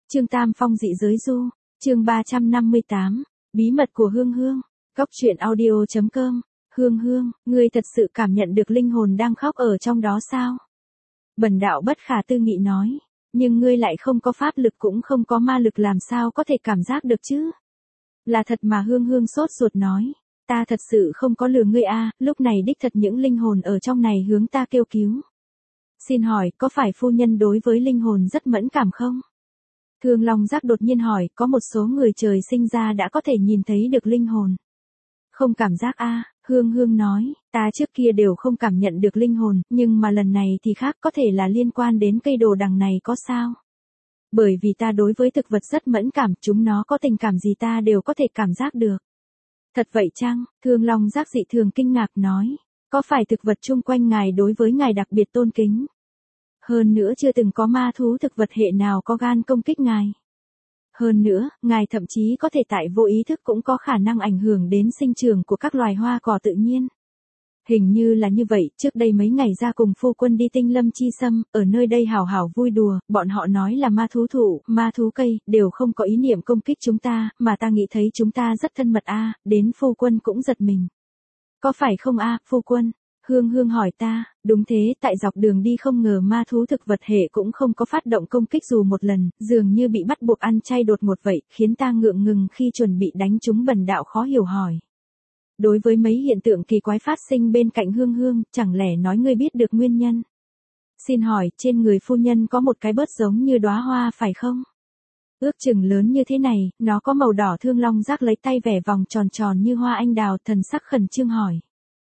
Trương Tam Phong dị giới du, chương 358, bí mật của Hương Hương, Cóc truyện audio.com, Hương Hương, ngươi thật sự cảm nhận được linh hồn đang khóc ở trong đó sao? Bần đạo bất khả tư nghị nói, nhưng ngươi lại không có pháp lực cũng không có ma lực làm sao có thể cảm giác được chứ? Là thật mà Hương Hương sốt ruột nói, ta thật sự không có lừa ngươi a, lúc này đích thật những linh hồn ở trong này hướng ta kêu cứu. Xin hỏi, có phải phu nhân đối với linh hồn rất mẫn cảm không? Thương Long Giác đột nhiên hỏi, có một số người trời sinh ra đã có thể nhìn thấy được linh hồn. Không cảm giác a, Hương Hương nói, ta trước kia đều không cảm nhận được linh hồn, nhưng mà lần này thì khác, có thể là liên quan đến cây đồ đằng này có sao? Bởi vì ta đối với thực vật rất mẫn cảm, chúng nó có tình cảm gì ta đều có thể cảm giác được. Thật vậy chăng? Thương Long Giác dị thường kinh ngạc nói, có phải thực vật chung quanh ngài đối với ngài đặc biệt tôn kính? Hơn nữa chưa từng có ma thú thực vật hệ nào có gan công kích ngài. Hơn nữa, ngài thậm chí có thể tại vô ý thức cũng có khả năng ảnh hưởng đến sinh trưởng của các loài hoa cỏ tự nhiên. Hình như là như vậy, trước đây mấy ngày ra cùng phu quân đi Tinh Lâm Chi Sâm, ở nơi đây hào hào vui đùa, bọn họ nói là ma thú thụ, ma thú cây, đều không có ý niệm công kích chúng ta, mà ta nghĩ thấy chúng ta rất thân mật a, đến phu quân cũng giật mình. Có phải không a, phu quân? Hương Hương hỏi ta, đúng thế, tại dọc đường đi không ngờ ma thú thực vật hệ cũng không có phát động công kích dù một lần, dường như bị bắt buộc ăn chay đột ngột vậy, khiến ta ngượng ngừng khi chuẩn bị đánh chúng. Bần đạo khó hiểu hỏi. Đối với mấy hiện tượng kỳ quái phát sinh bên cạnh Hương Hương, chẳng lẽ nói ngươi biết được nguyên nhân? Xin hỏi, trên người phu nhân có một cái bớt giống như đóa hoa phải không? Ước chừng lớn như thế này, nó có màu đỏ. Thương Long Giác lấy tay vẽ vòng tròn tròn như hoa anh đào, thần sắc khẩn trương hỏi.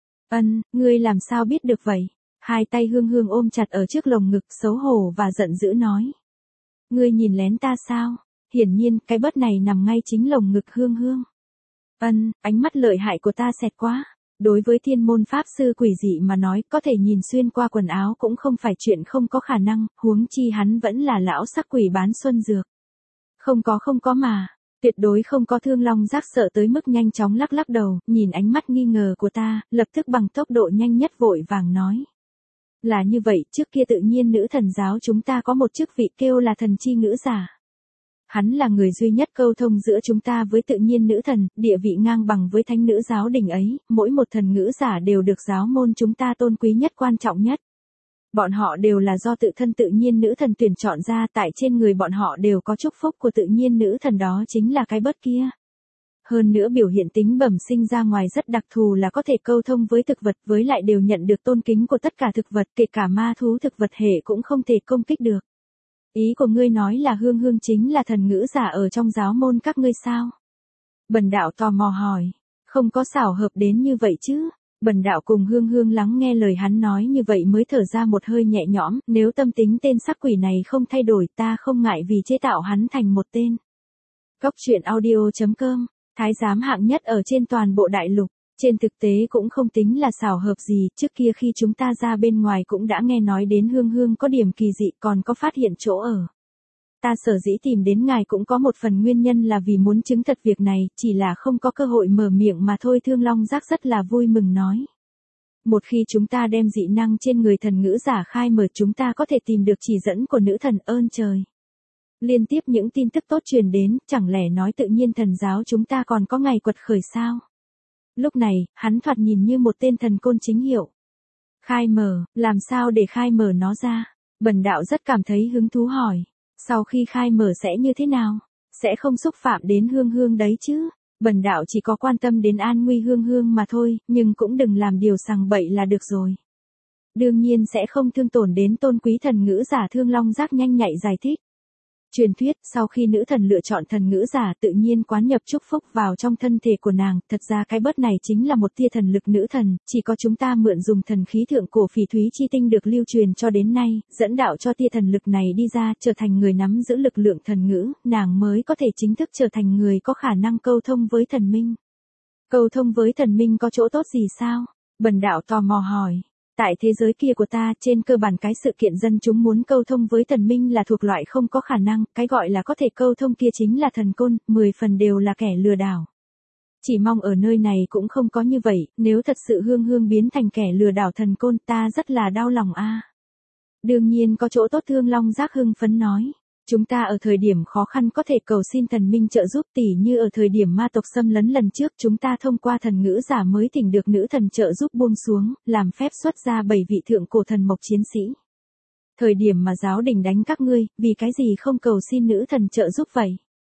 Ngươi làm sao biết được vậy? Hai tay Hương Hương ôm chặt ở trước lồng ngực, xấu hổ và giận dữ nói. Ngươi nhìn lén ta sao? Hiển nhiên, cái bớt này nằm ngay chính lồng ngực Hương Hương. Ánh mắt lợi hại của ta xẹt quá. Đối với thiên môn pháp sư quỷ dị mà nói, có thể nhìn xuyên qua quần áo cũng không phải chuyện không có khả năng, huống chi hắn vẫn là lão sắc quỷ bán xuân dược. Không có mà. Tuyệt đối không có. Thương Long Giác sợ tới mức nhanh chóng lắc lắc đầu, nhìn ánh mắt nghi ngờ của ta, lập tức bằng tốc độ nhanh nhất vội vàng nói. Là như vậy, trước kia tự nhiên nữ thần giáo chúng ta có một chức vị kêu là thần chi ngữ giả. Hắn là người duy nhất câu thông giữa chúng ta với tự nhiên nữ thần, địa vị ngang bằng với thánh nữ giáo đình ấy, mỗi một thần ngữ giả đều được giáo môn chúng ta tôn quý nhất quan trọng nhất. Bọn họ đều là do tự thân tự nhiên nữ thần tuyển chọn ra, tại trên người bọn họ đều có chúc phúc của tự nhiên nữ thần, đó chính là cái bớt kia. Hơn nữa biểu hiện tính bẩm sinh ra ngoài rất đặc thù là có thể câu thông với thực vật, với lại đều nhận được tôn kính của tất cả thực vật, kể cả ma thú thực vật hệ cũng không thể công kích được. Ý của ngươi nói là Hương Hương chính là thần ngữ giả ở trong giáo môn các ngươi sao? Bần đạo tò mò hỏi, không có xảo hợp đến như vậy chứ? Bần đạo cùng Hương Hương lắng nghe lời hắn nói như vậy mới thở ra một hơi nhẹ nhõm, nếu tâm tính tên sắc quỷ này không thay đổi ta không ngại vì chế tạo hắn thành một tên. Cóc truyện audio.com, thái giám hạng nhất ở trên toàn bộ đại lục, trên thực tế cũng không tính là xảo hợp gì, trước kia khi chúng ta ra bên ngoài cũng đã nghe nói đến Hương Hương có điểm kỳ dị, còn có phát hiện chỗ ở. Ta sở dĩ tìm đến ngài cũng có một phần nguyên nhân là vì muốn chứng thật việc này, chỉ là không có cơ hội mở miệng mà thôi. Thương Long Giác rất là vui mừng nói. Một khi chúng ta đem dị năng trên người thần ngữ giả khai mở, chúng ta có thể tìm được chỉ dẫn của nữ thần. Ơn trời. Liên tiếp những tin tức tốt truyền đến, chẳng lẽ nói tự nhiên thần giáo chúng ta còn có ngày quật khởi sao? Lúc này, hắn thoạt nhìn như một tên thần côn chính hiệu. Khai mở, làm sao để khai mở nó ra? Bần đạo rất cảm thấy hứng thú hỏi. Sau khi khai mở sẽ như thế nào? Sẽ không xúc phạm đến Hương Hương đấy chứ? Bần đạo chỉ có quan tâm đến an nguy Hương Hương mà thôi, nhưng cũng đừng làm điều sằng bậy là được rồi. Đương nhiên sẽ không thương tổn đến tôn quý thần ngữ giả. Thương Long Giác nhanh nhạy giải thích. Truyền thuyết, sau khi nữ thần lựa chọn thần ngữ giả tự nhiên quán nhập chúc phúc vào trong thân thể của nàng, thật ra cái bớt này chính là một tia thần lực nữ thần, chỉ có chúng ta mượn dùng thần khí thượng cổ phỉ thúy chi tinh được lưu truyền cho đến nay, dẫn đạo cho tia thần lực này đi ra, trở thành người nắm giữ lực lượng thần ngữ, nàng mới có thể chính thức trở thành người có khả năng câu thông với thần minh. Câu thông với thần minh có chỗ tốt gì sao? Bần đạo tò mò hỏi. Tại thế giới kia của ta, trên cơ bản cái sự kiện dân chúng muốn câu thông với thần minh là thuộc loại không có khả năng, cái gọi là có thể câu thông kia chính là thần côn, 10 phần đều là kẻ lừa đảo. Chỉ mong ở nơi này cũng không có như vậy, nếu thật sự Hương Hương biến thành kẻ lừa đảo thần côn ta rất là đau lòng a. Đương nhiên có chỗ tốt. Thương Long Giác hưng phấn nói. Chúng ta ở thời điểm khó khăn có thể cầu xin thần minh trợ giúp, tỉ như ở thời điểm ma tộc xâm lấn lần trước chúng ta thông qua thần ngữ giả mới thỉnh được nữ thần trợ giúp buông xuống, làm phép xuất ra 7 vị thượng cổ thần mộc chiến sĩ. Thời điểm mà giáo đình đánh các ngươi, vì cái gì không cầu xin nữ thần trợ giúp vậy?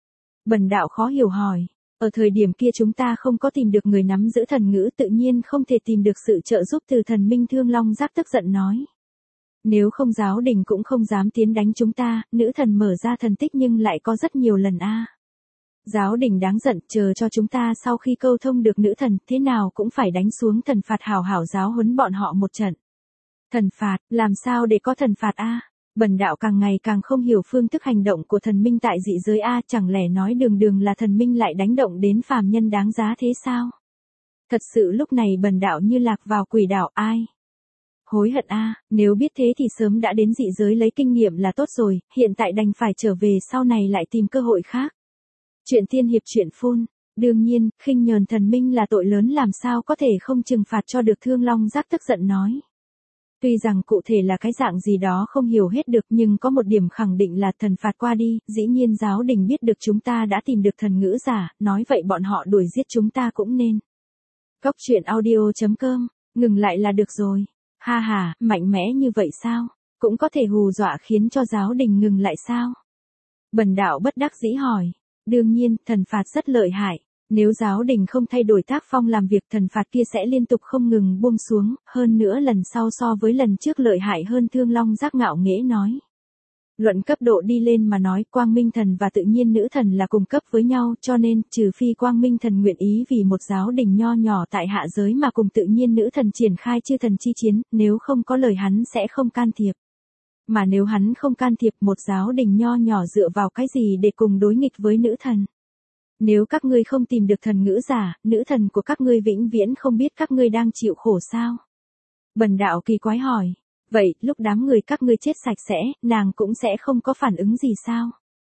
Bần đạo khó hiểu hỏi. Ở thời điểm kia chúng ta không có tìm được người nắm giữ thần ngữ, tự nhiên không thể tìm được sự trợ giúp từ thần minh. Thương Long Giác tức giận nói. Nếu không giáo đình cũng không dám tiến đánh chúng ta, nữ thần mở ra thần tích nhưng lại có rất nhiều lần a. Giáo đình đáng giận, chờ cho chúng ta sau khi câu thông được nữ thần, thế nào cũng phải đánh xuống thần phạt, hảo hảo giáo huấn bọn họ một trận. Thần phạt, làm sao để có thần phạt a? Bần đạo càng ngày càng không hiểu phương thức hành động của thần minh tại dị giới a, chẳng lẽ nói đường đường là thần minh lại đánh động đến phàm nhân đáng giá thế sao? Thật sự lúc này bần đạo như lạc vào quỷ đảo, ai? Hối hận a, nếu biết thế thì sớm đã đến dị giới lấy kinh nghiệm là tốt rồi, hiện tại đành phải trở về, sau này lại tìm cơ hội khác. Chuyện tiên hiệp chuyện phun, đương nhiên, khinh nhờn thần minh là tội lớn, làm sao có thể không trừng phạt cho được. Thương Long Giác tức giận nói. Tuy rằng cụ thể là cái dạng gì đó không hiểu hết được, nhưng có một điểm khẳng định là thần phạt qua đi, dĩ nhiên giáo đình biết được chúng ta đã tìm được thần ngữ giả, nói vậy bọn họ đuổi giết chúng ta cũng nên. Cốc truyện audio.com, ngừng lại là được rồi. Ha ha, mạnh mẽ như vậy sao? Cũng có thể hù dọa khiến cho giáo đình ngừng lại sao? Bần đạo bất đắc dĩ hỏi. Đương nhiên, thần phạt rất lợi hại. Nếu giáo đình không thay đổi tác phong làm việc, thần phạt kia sẽ liên tục không ngừng buông xuống, hơn nữa lần sau so với lần trước lợi hại hơn. Thương Long Giác ngạo nghễ nói. Luận cấp độ đi lên mà nói, Quang Minh Thần và Tự Nhiên Nữ Thần là cùng cấp với nhau, cho nên, trừ phi Quang Minh Thần nguyện ý vì một giáo đình nho nhỏ tại hạ giới mà cùng Tự Nhiên Nữ Thần triển khai chư thần chi chiến, nếu không có lời hắn sẽ không can thiệp. Mà nếu hắn không can thiệp, một giáo đình nho nhỏ dựa vào cái gì để cùng đối nghịch với nữ thần? Nếu các ngươi không tìm được thần ngữ giả, nữ thần của các ngươi vĩnh viễn không biết các ngươi đang chịu khổ sao? Bần đạo kỳ quái hỏi. Vậy, lúc đám người các ngươi chết sạch sẽ, nàng cũng sẽ không có phản ứng gì sao?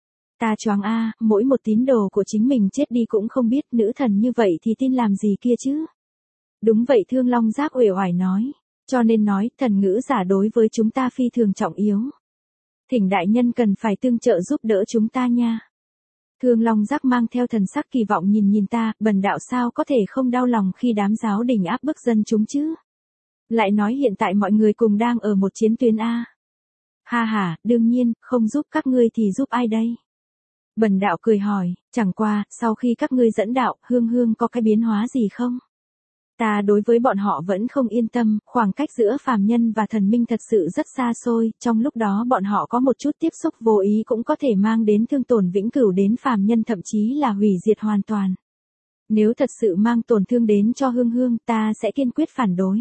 Ta choáng a, mỗi một tín đồ của chính mình chết đi cũng không biết, nữ thần như vậy thì tin làm gì kia chứ? Đúng vậy, Thương Long Giác uể oải nói. Cho nên nói, thần ngữ giả đối với chúng ta phi thường trọng yếu. Thỉnh đại nhân cần phải tương trợ giúp đỡ chúng ta nha. Thương Long Giác mang theo thần sắc kỳ vọng nhìn ta, bần đạo sao có thể không đau lòng khi đám giáo đình áp bức dân chúng chứ? Lại nói hiện tại mọi người cùng đang ở một chiến tuyến a. Ha ha, đương nhiên, không giúp các ngươi thì giúp ai đây? Bần đạo cười hỏi, chẳng qua, sau khi các ngươi dẫn đạo, Hương có cái biến hóa gì không? Ta đối với bọn họ vẫn không yên tâm, khoảng cách giữa phàm nhân và thần minh thật sự rất xa xôi, trong lúc đó bọn họ có một chút tiếp xúc vô ý cũng có thể mang đến thương tổn vĩnh cửu đến phàm nhân, thậm chí là hủy diệt hoàn toàn. Nếu thật sự mang tổn thương đến cho Hương, ta sẽ kiên quyết phản đối.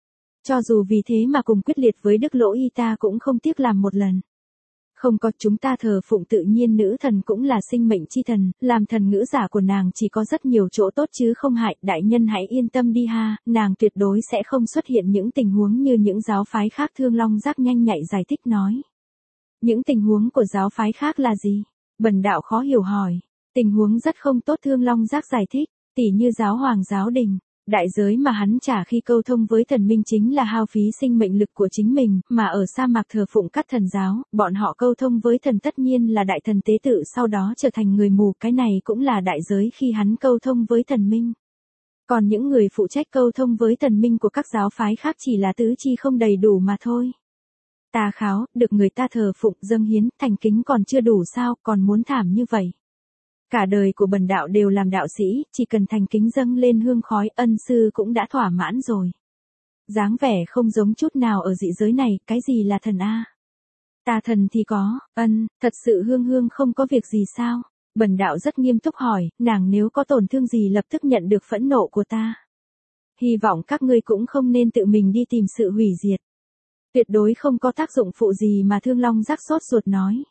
Cho dù vì thế mà cùng quyết liệt với Đức Lỗ Y, ta cũng không tiếc làm một lần. Không có, chúng ta thờ phụng Tự Nhiên Nữ Thần cũng là sinh mệnh chi thần, làm thần ngữ giả của nàng chỉ có rất nhiều chỗ tốt chứ không hại, đại nhân hãy yên tâm đi ha, nàng tuyệt đối sẽ không xuất hiện những tình huống như những giáo phái khác. Thương Long Giác nhanh nhạy giải thích nói. Những tình huống của giáo phái khác là gì? Bần đạo khó hiểu hỏi. Tình huống rất không tốt, Thương Long Giác giải thích, tỉ như giáo hoàng giáo đình. Đại giới mà hắn trả khi câu thông với thần minh chính là hao phí sinh mệnh lực của chính mình, mà ở sa mạc thờ phụng các thần giáo, bọn họ câu thông với thần tất nhiên là đại thần tế tự sau đó trở thành người mù, cái này cũng là đại giới khi hắn câu thông với thần minh. Còn những người phụ trách câu thông với thần minh của các giáo phái khác chỉ là tứ chi không đầy đủ mà thôi. Tà kháo, được người ta thờ phụng dâng hiến, thành kính còn chưa đủ sao, còn muốn thảm như vậy. Cả đời của bần đạo đều làm đạo sĩ, chỉ cần thành kính dâng lên hương khói, ân sư cũng đã thỏa mãn rồi. Dáng vẻ không giống chút nào ở dị giới này, cái gì là thần a? Ta thần thì có, thật sự Hương không có việc gì sao? Bần đạo rất nghiêm túc hỏi, nàng nếu có tổn thương gì lập tức nhận được phẫn nộ của ta. Hy vọng các ngươi cũng không nên tự mình đi tìm sự hủy diệt. Tuyệt đối không có tác dụng phụ gì mà. Thương Long Giác sốt ruột nói.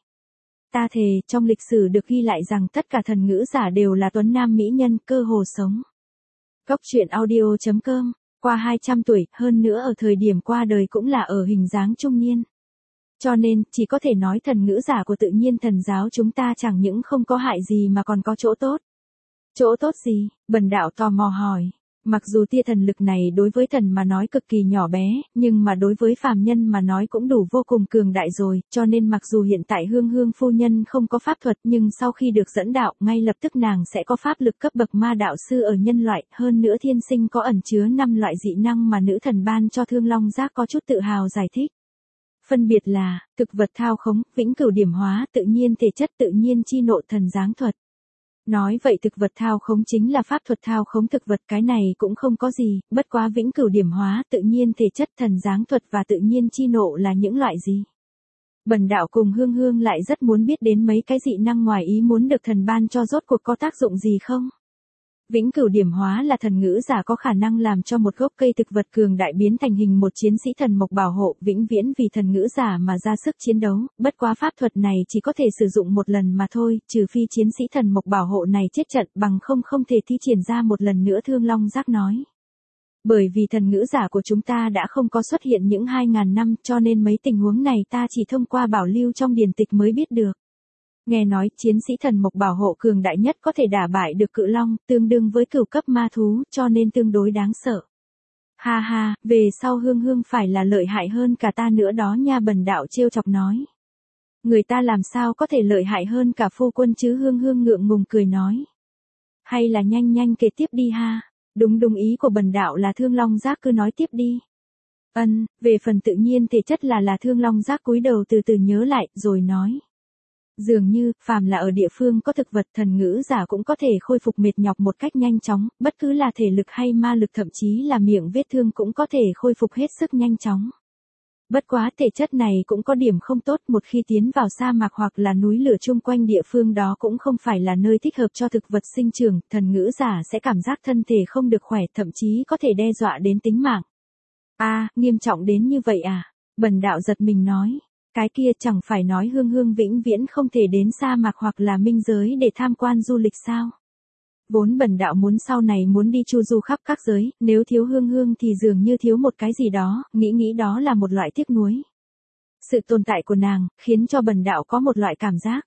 Ta thề, trong lịch sử được ghi lại rằng tất cả thần ngữ giả đều là tuấn nam mỹ nhân, cơ hồ sống. Cốc truyện audio.com, qua 200 tuổi, hơn nữa ở thời điểm qua đời cũng là ở hình dáng trung niên. Cho nên, chỉ có thể nói thần ngữ giả của Tự Nhiên Thần giáo chúng ta chẳng những không có hại gì mà còn có chỗ tốt. Chỗ tốt gì? Bần đạo tò mò hỏi. Mặc dù tia thần lực này đối với thần mà nói cực kỳ nhỏ bé, nhưng mà đối với phàm nhân mà nói cũng đủ vô cùng cường đại rồi, cho nên mặc dù hiện tại Hương Hương phu nhân không có pháp thuật nhưng sau khi được dẫn đạo, ngay lập tức nàng sẽ có pháp lực cấp bậc ma đạo sư ở nhân loại, hơn nữa thiên sinh có ẩn chứa 5 loại dị năng mà nữ thần ban cho Thương Long Giác có chút tự hào giải thích. Phân biệt là, thực vật thao khống, vĩnh cửu điểm hóa, tự nhiên thể chất, tự nhiên chi nộ, thần giáng thuật. Nói vậy thực vật thao khống chính là pháp thuật thao khống thực vật, cái này cũng không có gì, bất quá vĩnh cửu điểm hóa, tự nhiên thể chất, thần giáng thuật và tự nhiên chi nộ là những loại gì? Bần đạo cùng Hương Hương lại rất muốn biết đến mấy cái dị năng ngoài ý muốn được thần ban cho rốt cuộc có tác dụng gì không? Vĩnh cửu điểm hóa là thần ngữ giả có khả năng làm cho một gốc cây thực vật cường đại biến thành hình một chiến sĩ thần mộc bảo hộ, vĩnh viễn vì thần ngữ giả mà ra sức chiến đấu, bất quá pháp thuật này chỉ có thể sử dụng một lần mà thôi, trừ phi chiến sĩ thần mộc bảo hộ này chết trận, bằng không thể thi triển ra một lần nữa. Thương Long Giác nói. Bởi vì thần ngữ giả của chúng ta đã không có xuất hiện những 2.000 năm, cho nên mấy tình huống này ta chỉ thông qua bảo lưu trong điển tịch mới biết được. Nghe nói chiến sĩ thần mộc bảo hộ cường đại nhất có thể đả bại được cự long, tương đương với cửu cấp ma thú, cho nên tương đối đáng sợ. Ha ha, về sau Hương Hương phải là lợi hại hơn cả ta nữa đó nha, bần đạo trêu chọc nói. Người ta làm sao có thể lợi hại hơn cả phu quân chứ? Hương Hương ngượng ngùng cười nói. Hay là nhanh kể tiếp đi ha. Đúng ý của bần đạo là Thương Long Giác cứ nói tiếp đi. Về phần tự nhiên thể chất là Thương Long Giác cúi đầu từ từ nhớ lại, rồi nói. Dường như, phàm là ở địa phương có thực vật, thần ngữ giả cũng có thể khôi phục mệt nhọc một cách nhanh chóng, bất cứ là thể lực hay ma lực, thậm chí là miệng vết thương cũng có thể khôi phục hết sức nhanh chóng. Bất quá thể chất này cũng có điểm không tốt, một khi tiến vào sa mạc hoặc là núi lửa chung quanh địa phương đó cũng không phải là nơi thích hợp cho thực vật sinh trưởng, thần ngữ giả sẽ cảm giác thân thể không được khỏe, thậm chí có thể đe dọa đến tính mạng. Nghiêm trọng đến như vậy à? Bần đạo giật mình nói. Cái kia chẳng phải nói Hương Hương vĩnh viễn không thể đến sa mạc hoặc là minh giới để tham quan du lịch sao? Vốn bần đạo muốn sau này muốn đi chu du khắp các giới, nếu thiếu Hương Hương thì dường như thiếu một cái gì đó, nghĩ đó là một loại tiếc nuối. Sự tồn tại của nàng, khiến cho bần đạo có một loại cảm giác.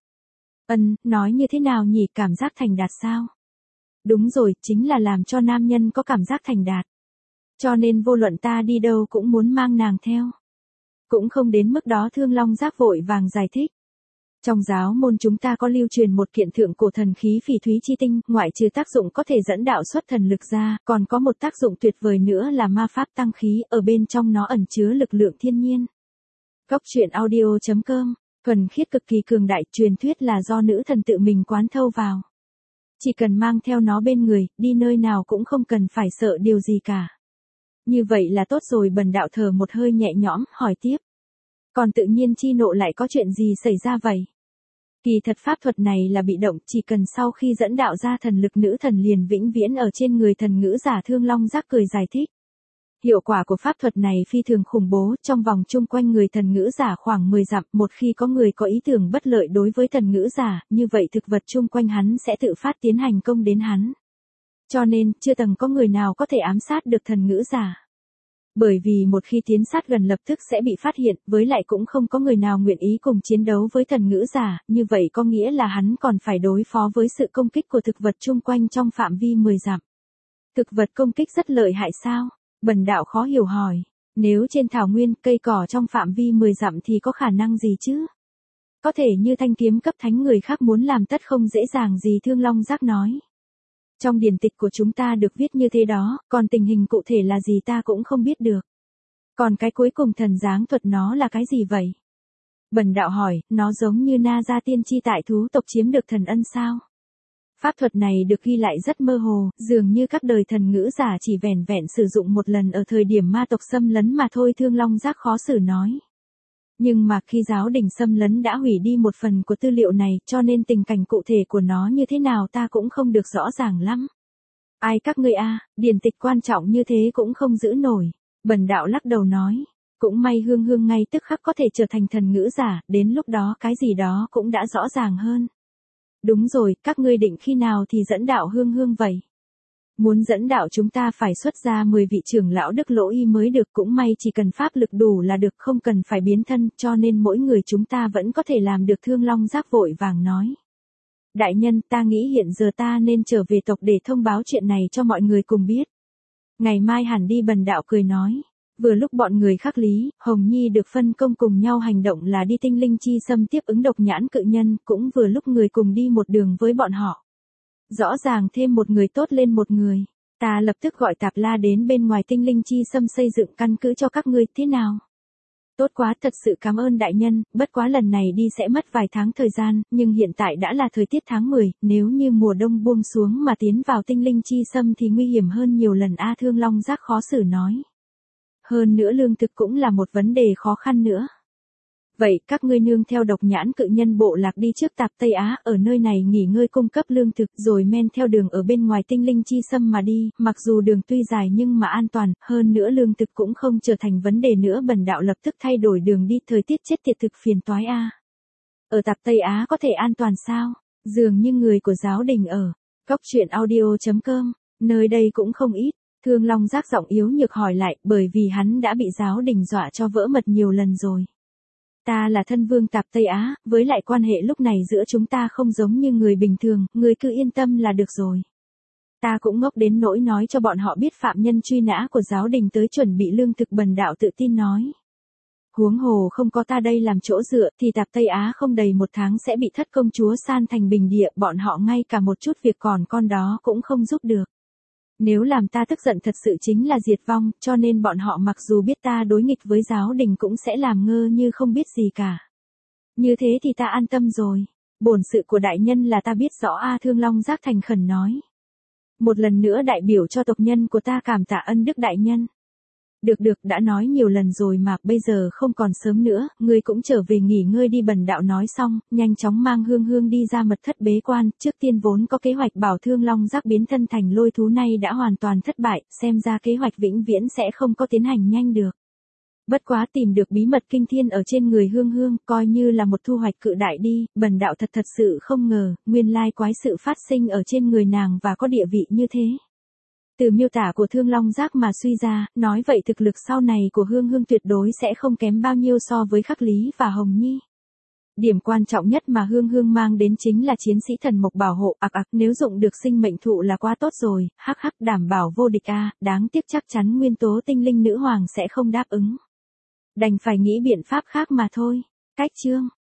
Nói như thế nào nhỉ, cảm giác thành đạt sao? Đúng rồi, chính là làm cho nam nhân có cảm giác thành đạt. Cho nên vô luận ta đi đâu cũng muốn mang nàng theo. Cũng không đến mức đó. Thương Long Giác vội vàng giải thích. Trong giáo môn chúng ta có lưu truyền một kiện thượng cổ thần khí phỉ thúy chi tinh, ngoại trừ tác dụng có thể dẫn đạo xuất thần lực ra, còn có một tác dụng tuyệt vời nữa là ma pháp tăng khí, ở bên trong nó ẩn chứa lực lượng thiên nhiên. Cốc truyện audio.com, thuần khiết cực kỳ cường đại, truyền thuyết là do nữ thần tự mình quán thâu vào. Chỉ cần mang theo nó bên người, đi nơi nào cũng không cần phải sợ điều gì cả. Như vậy là tốt rồi. Bần đạo thở một hơi nhẹ nhõm, hỏi tiếp. Còn tự nhiên chi nộ lại có chuyện gì xảy ra vậy? Kỳ thật pháp thuật này là bị động, chỉ cần sau khi dẫn đạo ra thần lực, nữ thần liền vĩnh viễn ở trên người thần ngữ giả. Thương Long Giác cười giải thích. Hiệu quả của pháp thuật này phi thường khủng bố, trong vòng chung quanh người thần ngữ giả khoảng 10 dặm, một khi có người có ý tưởng bất lợi đối với thần ngữ giả, như vậy thực vật chung quanh hắn sẽ tự phát tiến hành công đến hắn. Cho nên, chưa từng có người nào có thể ám sát được thần ngữ giả. Bởi vì một khi tiến sát gần lập tức sẽ bị phát hiện, với lại cũng không có người nào nguyện ý cùng chiến đấu với thần ngữ giả, như vậy có nghĩa là hắn còn phải đối phó với sự công kích của thực vật chung quanh trong phạm vi 10 dặm. Thực vật công kích rất lợi hại sao? Bần đạo khó hiểu hỏi. Nếu trên thảo nguyên, cây cỏ trong phạm vi 10 dặm thì có khả năng gì chứ? Có thể như thanh kiếm cấp thánh người khác muốn làm tất không dễ dàng gì. Thương Long Giác nói. Trong điển tịch của chúng ta được viết như thế đó, còn tình hình cụ thể là gì ta cũng không biết được. Còn cái cuối cùng thần giáng thuật nó là cái gì vậy? Bần đạo hỏi, nó giống như Na Gia tiên tri tại thú tộc chiếm được thần ân sao? Pháp thuật này được ghi lại rất mơ hồ, dường như các đời thần ngữ giả chỉ vẻn vẹn sử dụng một lần ở thời điểm ma tộc xâm lấn mà thôi. Thương Long Giác khó xử nói. Nhưng mà khi giáo đình xâm lấn đã hủy đi một phần của tư liệu này, cho nên tình cảnh cụ thể của nó như thế nào ta cũng không được rõ ràng lắm. Ai các ngươi điển tịch quan trọng như thế cũng không giữ nổi. Bần đạo lắc đầu nói. Cũng may Hương Hương ngay tức khắc có thể trở thành thần ngữ giả, đến lúc đó cái gì đó cũng đã rõ ràng hơn. Đúng rồi, các ngươi định khi nào thì dẫn đạo Hương Hương vậy? Muốn dẫn đạo chúng ta phải xuất ra 10 vị trưởng lão Đức Lỗ Y mới được, cũng may chỉ cần pháp lực đủ là được, không cần phải biến thân, cho nên mỗi người chúng ta vẫn có thể làm được. Thương Long Giác vội vàng nói. Đại nhân, ta nghĩ hiện giờ ta nên trở về tộc để thông báo chuyện này cho mọi người cùng biết. Ngày mai hẳn đi. Bần đạo cười nói. Vừa lúc bọn người Khắc Lý, Hồng Nhi được phân công cùng nhau hành động là đi tinh linh chi xâm tiếp ứng độc nhãn cự nhân, cũng vừa lúc người cùng đi một đường với bọn họ. Rõ ràng thêm một người tốt lên một người. Ta lập tức gọi Tạp La đến bên ngoài tinh linh chi xâm xây dựng căn cứ cho các ngươi, thế nào? Tốt quá, thật sự cảm ơn đại nhân, bất quá lần này đi sẽ mất vài tháng thời gian, nhưng hiện tại đã là thời tiết tháng 10, nếu như mùa đông buông xuống mà tiến vào tinh linh chi xâm thì nguy hiểm hơn nhiều lần. A Thương Long Giác khó xử nói. Hơn nữa lương thực cũng là một vấn đề khó khăn nữa. Vậy các ngươi nương theo độc nhãn cự nhân bộ lạc đi trước Tạp Tây Á, ở nơi này nghỉ ngơi cung cấp lương thực rồi men theo đường ở bên ngoài tinh linh chi xâm mà đi, mặc dù đường tuy dài nhưng mà an toàn, hơn nữa lương thực cũng không trở thành vấn đề nữa. Bần đạo lập tức thay đổi đường đi, thời tiết chết tiệt thực phiền toái a. Ở Tạp Tây Á có thể an toàn sao? Dường như người của giáo đình ở. Cóc truyện audio.com, nơi đây cũng không ít. Thương Long Giác giọng yếu nhược hỏi lại, bởi vì hắn đã bị giáo đình dọa cho vỡ mật nhiều lần rồi. Ta là thân vương Tạp Tây Á, với lại quan hệ lúc này giữa chúng ta không giống như người bình thường, người cứ yên tâm là được rồi. Ta cũng ngốc đến nỗi nói cho bọn họ biết phạm nhân truy nã của giáo đình tới chuẩn bị lương thực. Bần đạo tự tin nói. Huống hồ không có ta đây làm chỗ dựa thì Tạp Tây Á không đầy một tháng sẽ bị thất công chúa san thành bình địa, bọn họ ngay cả một chút việc còn con đó cũng không giúp được. Nếu làm ta tức giận thật sự chính là diệt vong, cho nên bọn họ mặc dù biết ta đối nghịch với giáo đình cũng sẽ làm ngơ như không biết gì cả. Như thế thì ta an tâm rồi. Bổn sự của đại nhân là ta biết rõ. A Thương Long Giác thành khẩn nói. Một lần nữa đại biểu cho tộc nhân của ta cảm tạ ân đức đại nhân. Được, đã nói nhiều lần rồi mà, bây giờ không còn sớm nữa, ngươi cũng trở về nghỉ ngơi đi. Bần đạo nói xong, nhanh chóng mang Hương Hương đi ra mật thất bế quan. Trước tiên vốn có kế hoạch bảo Thương Long Giác biến thân thành lôi thú nay đã hoàn toàn thất bại, xem ra kế hoạch vĩnh viễn sẽ không có tiến hành nhanh được. Bất quá tìm được bí mật kinh thiên ở trên người Hương Hương, coi như là một thu hoạch cự đại đi. Bần đạo thật sự không ngờ, nguyên lai quái sự phát sinh ở trên người nàng và có địa vị như thế. Từ miêu tả của Thương Long Giác mà suy ra, nói vậy thực lực sau này của Hương Hương tuyệt đối sẽ không kém bao nhiêu so với Khắc Lý và Hồng Nhi. Điểm quan trọng nhất mà Hương Hương mang đến chính là chiến sĩ thần mộc bảo hộ. Nếu dụng được sinh mệnh thụ là quá tốt rồi, đảm bảo vô địch a. Đáng tiếc chắc chắn nguyên tố tinh linh nữ hoàng sẽ không đáp ứng. Đành phải nghĩ biện pháp khác mà thôi. Cách chương